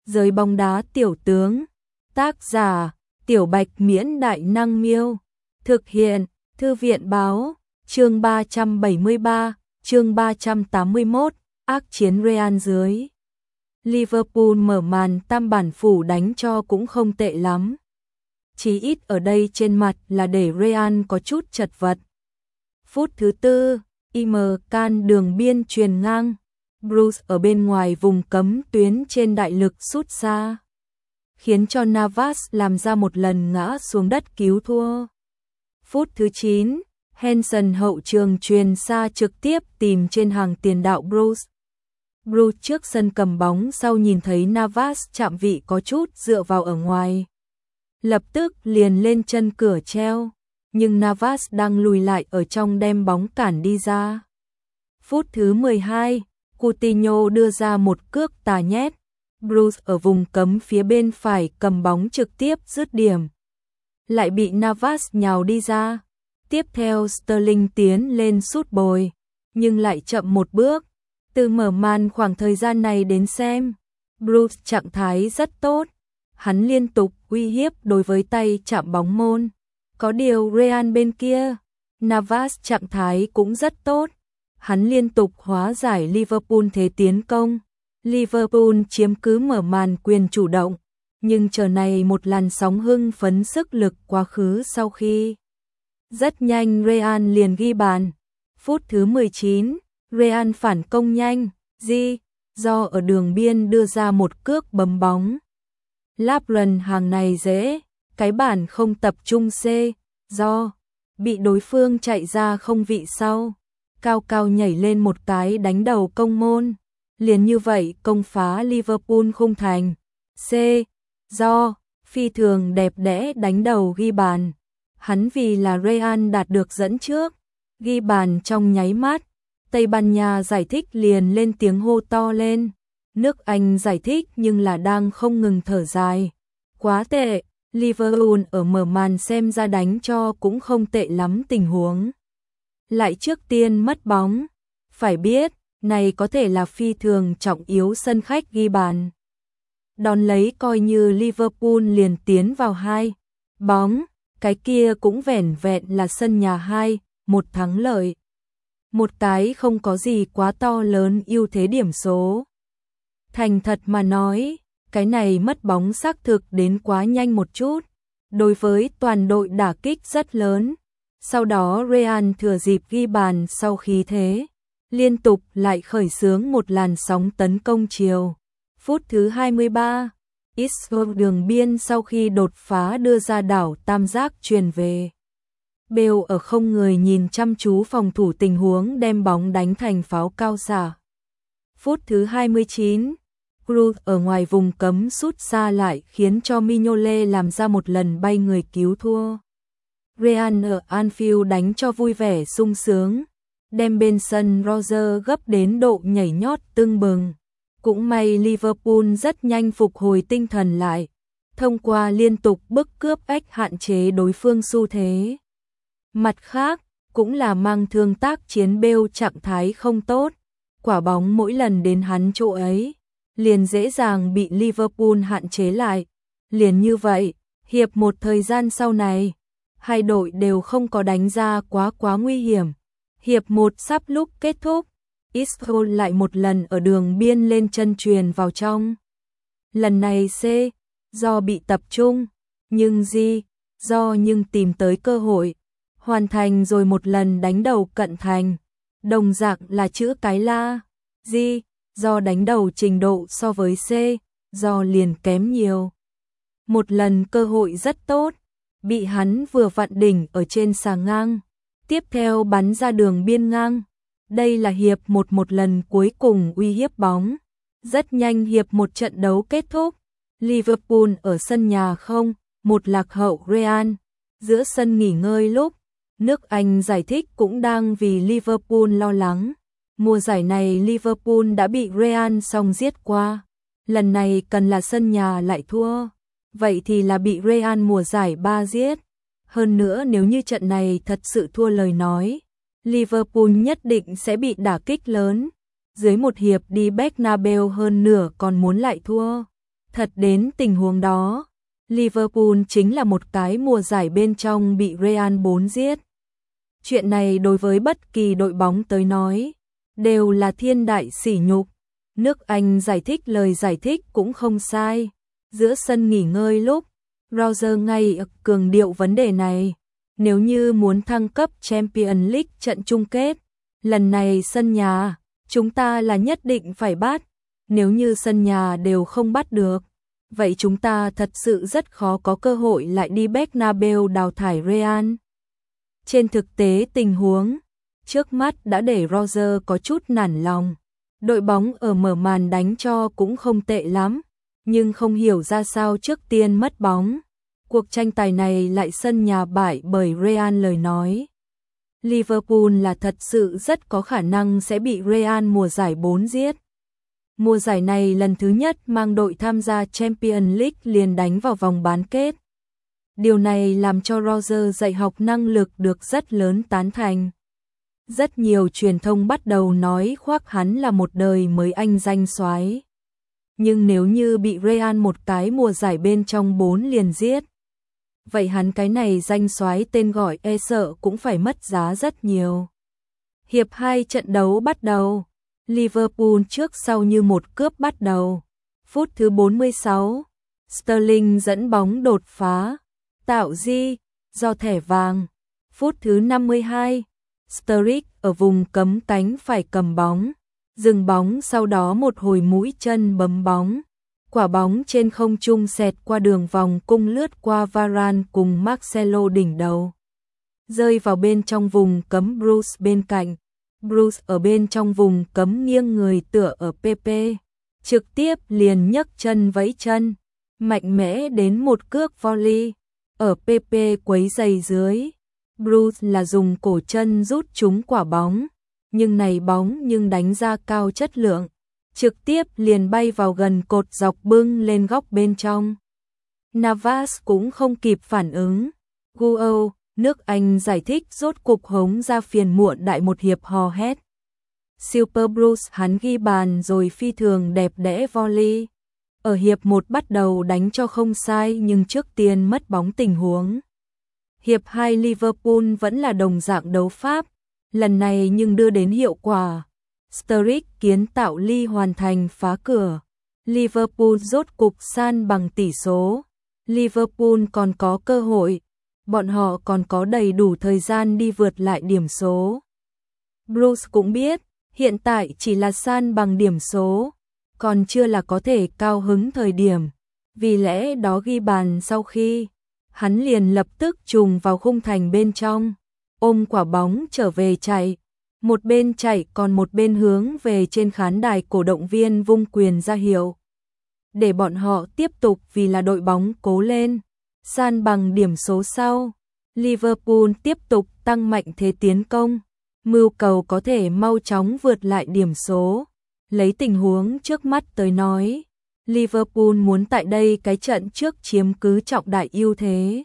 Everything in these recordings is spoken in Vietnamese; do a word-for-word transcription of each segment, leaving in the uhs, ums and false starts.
Giới bóng đá tiểu tướng. Tác giả, Tiểu Bạch Miễn Đại Năng Miêu. Thực hiện, Thư viện Báo. Chương ba trăm bảy mươi ba, chương ba trăm tám mươi mốt, ác chiến Real dưới. Liverpool mở màn tam bản phủ đánh cho cũng không tệ lắm. Chí ít ở đây trên mặt là để Real có chút chật vật. Phút thứ tư, im can đường biên truyền ngang. Bruce ở bên ngoài vùng cấm tuyến trên đại lực sút xa, khiến cho Navas làm ra một lần ngã xuống đất cứu thua. Phút thứ chín, Henson hậu trường truyền xa trực tiếp tìm trên hàng tiền đạo Bruce. Bruce trước sân cầm bóng sau nhìn thấy Navas chạm vị có chút dựa vào ở ngoài, lập tức liền lên chân cửa treo, nhưng Navas đang lùi lại ở trong đem bóng cản đi ra. Phút thứ mười hai, Coutinho đưa ra một cước tà nhét, Bruce ở vùng cấm phía bên phải cầm bóng trực tiếp dứt điểm, lại bị Navas nhào đi ra. Tiếp theo Sterling tiến lên sút bồi, nhưng lại chậm một bước. Từ mở màn khoảng thời gian này đến xem, Bruce trạng thái rất tốt, hắn liên tục uy hiếp đối với tay chạm bóng môn. Có điều Real bên kia, Navas trạng thái cũng rất tốt, hắn liên tục hóa giải Liverpool thế tiến công. Liverpool chiếm cứ mở màn quyền chủ động, nhưng chờ này một làn sóng hưng phấn sức lực quá khứ sau khi rất nhanh Real liền ghi bàn. Phút thứ mười chín, Real phản công nhanh, Di, do ở đường biên đưa ra một cước bấm bóng. Lapren hàng này dễ, cái bản không tập trung C, do bị đối phương chạy ra không vị sau, cao cao nhảy lên một cái đánh đầu công môn. Liền như vậy công phá Liverpool khung thành. C, do phi thường đẹp đẽ đánh đầu ghi bàn. Hắn vì là Real đạt được dẫn trước, ghi bàn trong nháy mắt. Tây Ban Nha giải thích liền lên tiếng hô to lên. Nước Anh giải thích nhưng là đang không ngừng thở dài. Quá tệ, Liverpool ở mở màn xem ra đánh cho cũng không tệ lắm tình huống. Lại trước tiên mất bóng. Phải biết, này có thể là phi thường trọng yếu sân khách ghi bàn. Đón lấy coi như Liverpool liền tiến vào hai bóng, cái kia cũng vẻn vẹn là sân nhà hai, một thắng lợi. Một cái không có gì quá to lớn ưu thế điểm số. Thành thật mà nói, cái này mất bóng xác thực đến quá nhanh một chút, đối với toàn đội đả kích rất lớn. Sau đó Real thừa dịp ghi bàn sau khí thế, liên tục lại khởi xướng một làn sóng tấn công chiều. Phút thứ hai mươi ba, Isco đường biên sau khi đột phá đưa ra đảo tam giác truyền về. Bale ở không người nhìn chăm chú phòng thủ tình huống đem bóng đánh thành pháo cao xạ. Phút thứ hai mươi chín, Cruz ở ngoài vùng cấm sút xa lại khiến cho Mignolet làm ra một lần bay người cứu thua. Real ở Anfield đánh cho vui vẻ sung sướng, đem bên sân Roger gấp đến độ nhảy nhót tưng bừng. Cũng may Liverpool rất nhanh phục hồi tinh thần lại, thông qua liên tục bức cướp ếch hạn chế đối phương xu thế. Mặt khác, cũng là mang thương tác chiến Bale trạng thái không tốt, quả bóng mỗi lần đến hắn chỗ ấy, liền dễ dàng bị Liverpool hạn chế lại. Liền như vậy, hiệp một thời gian sau này, hai đội đều không có đánh ra quá quá nguy hiểm. Hiệp một sắp lúc kết thúc, Isco lại một lần ở đường biên lên chân truyền vào trong. Lần này C, do bị tập trung, nhưng G, do nhưng tìm tới cơ hội, hoàn thành rồi một lần đánh đầu cận thành. Đồng dạng là chữ cái la, G, do đánh đầu trình độ so với C, do liền kém nhiều. Một lần cơ hội rất tốt, bị hắn vừa vặn đỉnh ở trên xà ngang, tiếp theo bắn ra đường biên ngang. Đây là hiệp một một lần cuối cùng uy hiếp bóng. Rất nhanh hiệp một trận đấu kết thúc, Liverpool ở sân nhà không, một lạc hậu Real. Giữa sân nghỉ ngơi lúc, nước Anh giải thích cũng đang vì Liverpool lo lắng. Mùa giải này Liverpool đã bị Real song giết qua, lần này cần là sân nhà lại thua, vậy thì là bị Real mùa giải ba giết. Hơn nữa nếu như trận này thật sự thua lời nói, Liverpool nhất định sẽ bị đả kích lớn. Dưới một hiệp đi Bernabeu hơn nửa còn muốn lại thua. Thật đến tình huống đó, Liverpool chính là một cái mùa giải bên trong bị Real bốn giết. Chuyện này đối với bất kỳ đội bóng tới nói, đều là thiên đại sỉ nhục. Nước Anh giải thích lời giải thích cũng không sai. Giữa sân nghỉ ngơi lúc, Roger ngay cường điệu vấn đề này. Nếu như muốn thăng cấp Champions League trận chung kết, lần này sân nhà, chúng ta là nhất định phải bắt. Nếu như sân nhà đều không bắt được, vậy chúng ta thật sự rất khó có cơ hội lại đi Bernabeu đào thải Real. Trên thực tế tình huống trước mắt đã để Roger có chút nản lòng. Đội bóng ở mở màn đánh cho cũng không tệ lắm, nhưng không hiểu ra sao trước tiên mất bóng. Cuộc tranh tài này lại sân nhà bại bởi Real lời nói. Liverpool là thật sự rất có khả năng sẽ bị Real mùa giải bốn giết. Mùa giải này lần thứ nhất mang đội tham gia Champions League liền đánh vào vòng bán kết. Điều này làm cho Roger dạy học năng lực được rất lớn tán thành. Rất nhiều truyền thông bắt đầu nói khoác hắn là một đời mới anh danh soái. Nhưng nếu như bị Real một cái mùa giải bên trong bốn liền giết, vậy hắn cái này danh soái tên gọi e sợ cũng phải mất giá rất nhiều. Hiệp hai trận đấu bắt đầu, Liverpool trước sau như một cướp bắt đầu. Phút thứ bốn mươi sáu, Sterling dẫn bóng đột phá, tạo di, do thẻ vàng. Phút thứ năm mươi hai, Sturridge ở vùng cấm cánh phải cầm bóng, dừng bóng sau đó một hồi mũi chân bấm bóng. Quả bóng trên không trung xẹt qua đường vòng cung lướt qua Varane cùng Marcelo đỉnh đầu. Rơi vào bên trong vùng cấm Bruce bên cạnh. Bruce ở bên trong vùng cấm nghiêng người tựa ở pê pê. Trực tiếp liền nhấc chân vẫy chân. Mạnh mẽ đến một cước volley. Ở pê pê quấy giày dưới. Bruce là dùng cổ chân rút trúng quả bóng. Nhưng này bóng nhưng đánh ra cao chất lượng. Trực tiếp liền bay vào gần cột dọc bưng lên góc bên trong. Navas cũng không kịp phản ứng. Guo, nước Anh giải thích rốt cục hống ra phiền muộn đại một hiệp hò hét. Super Bruce hắn ghi bàn rồi phi thường đẹp đẽ volley. Ở hiệp một bắt đầu đánh cho không sai nhưng trước tiên mất bóng tình huống. Hiệp hai Liverpool vẫn là đồng dạng đấu pháp, lần này nhưng đưa đến hiệu quả. Sturridge kiến tạo ly hoàn thành phá cửa. Liverpool rốt cục san bằng tỷ số. Liverpool còn có cơ hội. Bọn họ còn có đầy đủ thời gian đi vượt lại điểm số. Bruce cũng biết, hiện tại chỉ là san bằng điểm số, còn chưa là có thể cao hứng thời điểm. Vì lẽ đó ghi bàn sau khi, hắn liền lập tức trùng vào khung thành bên trong, ôm quả bóng trở về chạy. Một bên chạy còn một bên hướng về trên khán đài cổ động viên vung quyền ra hiệu. Để bọn họ tiếp tục vì là đội bóng cố lên. San bằng điểm số sau, Liverpool tiếp tục tăng mạnh thế tiến công. Mưu cầu có thể mau chóng vượt lại điểm số. Lấy tình huống trước mắt tới nói, Liverpool muốn tại đây cái trận trước chiếm cứ trọng đại ưu thế.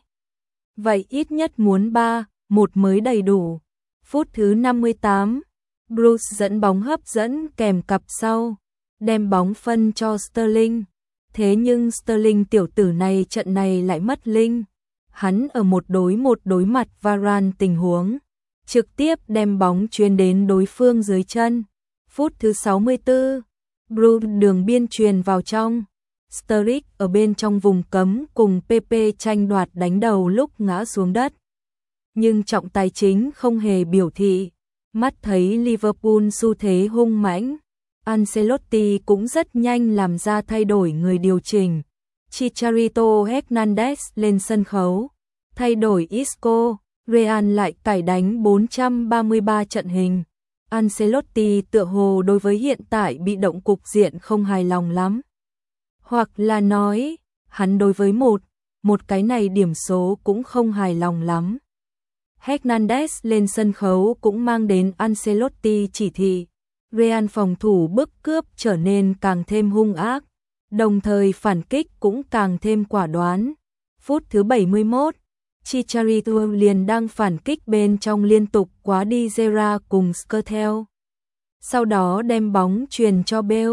Vậy ít nhất muốn ba một mới đầy đủ. Phút thứ năm mươi tám, Bruce dẫn bóng hấp dẫn kèm cặp sau, đem bóng phân cho Sterling. Thế nhưng Sterling tiểu tử này trận này lại mất linh. Hắn ở một đối một đối mặt Varane tình huống, trực tiếp đem bóng chuyền đến đối phương dưới chân. Phút thứ sáu mươi tư, Bruce đường biên chuyền vào trong. Sturridge ở bên trong vùng cấm cùng pê pê tranh đoạt đánh đầu lúc ngã xuống đất. Nhưng trọng tài chính không hề biểu thị. Mắt thấy Liverpool xu thế hung mãnh, Ancelotti cũng rất nhanh làm ra thay đổi người điều chỉnh. Chicharito Hernandez lên sân khấu, thay đổi Isco, Real lại cải đánh bốn trăm ba mươi ba trận hình. Ancelotti tựa hồ đối với hiện tại bị động cục diện không hài lòng lắm. Hoặc là nói, hắn đối với một, một cái này điểm số cũng không hài lòng lắm. Hernandez lên sân khấu cũng mang đến Ancelotti chỉ thị. Real phòng thủ bức cướp trở nên càng thêm hung ác, đồng thời phản kích cũng càng thêm quả đoán. Phút thứ bảy mươi mốt, Chicharito liền đang phản kích bên trong liên tục quá đi Gerrard cùng Skrtel. Sau đó đem bóng truyền cho Bale.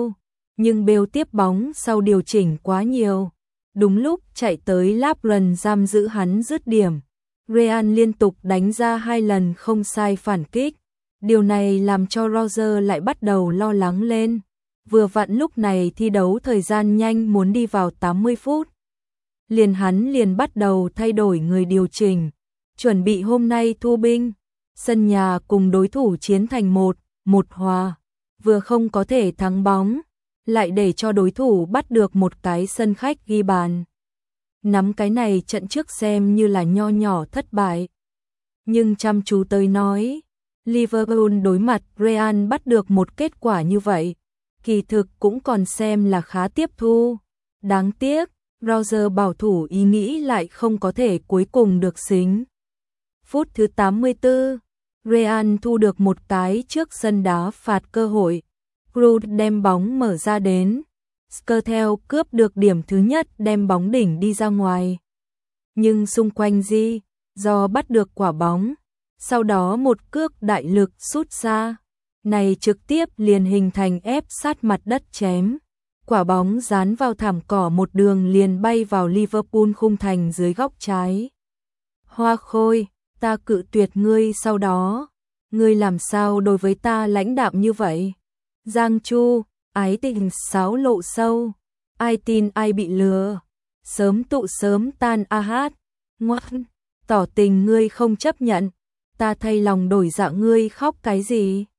Nhưng Bale tiếp bóng sau điều chỉnh quá nhiều. Đúng lúc chạy tới Lovren giam giữ hắn dứt điểm. Real liên tục đánh ra hai lần không sai phản kích. Điều này làm cho Roger lại bắt đầu lo lắng lên. Vừa vặn lúc này thi đấu thời gian nhanh muốn đi vào tám mươi phút. Liền hắn liền bắt đầu thay đổi người điều chỉnh. Chuẩn bị hôm nay thu binh. Sân nhà cùng đối thủ chiến thành một, một hòa. Vừa không có thể thắng bóng, lại để cho đối thủ bắt được một cái sân khách ghi bàn. Nắm cái này trận trước xem như là nho nhỏ thất bại. Nhưng chăm chú tới nói, Liverpool đối mặt Real bắt được một kết quả như vậy, kỳ thực cũng còn xem là khá tiếp thu. Đáng tiếc, Roger bảo thủ ý nghĩ lại không có thể cuối cùng được xính. Phút thứ tám mươi tư, Real thu được một cái trước sân đá phạt cơ hội. Cruz đem bóng mở ra đến. Skrtel cướp được điểm thứ nhất đem bóng đỉnh đi ra ngoài. Nhưng xung quanh Di, do bắt được quả bóng, sau đó một cước đại lực sút xa. Này trực tiếp liền hình thành ép sát mặt đất chém. Quả bóng dán vào thảm cỏ một đường liền bay vào Liverpool khung thành dưới góc trái. Hoa Khôi, ta cự tuyệt ngươi sau đó. Ngươi làm sao đối với ta lãnh đạm như vậy? Giang Chu, ái tình sáo lộ sâu. Ai tin ai bị lừa. Sớm tụ sớm tan a hát. Ngoan, tỏ tình ngươi không chấp nhận. Ta thay lòng đổi dạ ngươi khóc cái gì?